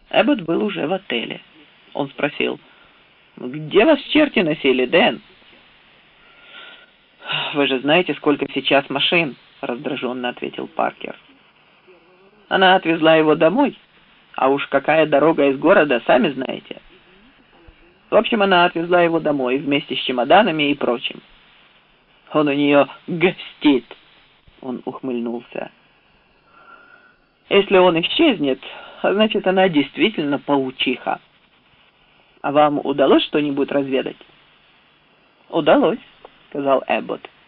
Эббот был уже в отеле. Он спросил: «Где вас черти носили, Дэн?» «Вы же знаете, сколько сейчас машин», — раздраженно ответил Паркер. «Она отвезла его домой, а уж какая дорога из города, сами знаете. В общем, она отвезла его домой вместе с чемоданами и прочим. Он у нее гостит», — он ухмыльнулся. «Если он исчезнет, значит, она действительно паучиха. А вам удалось что-нибудь разведать?» «Удалось», — сказал Эббот.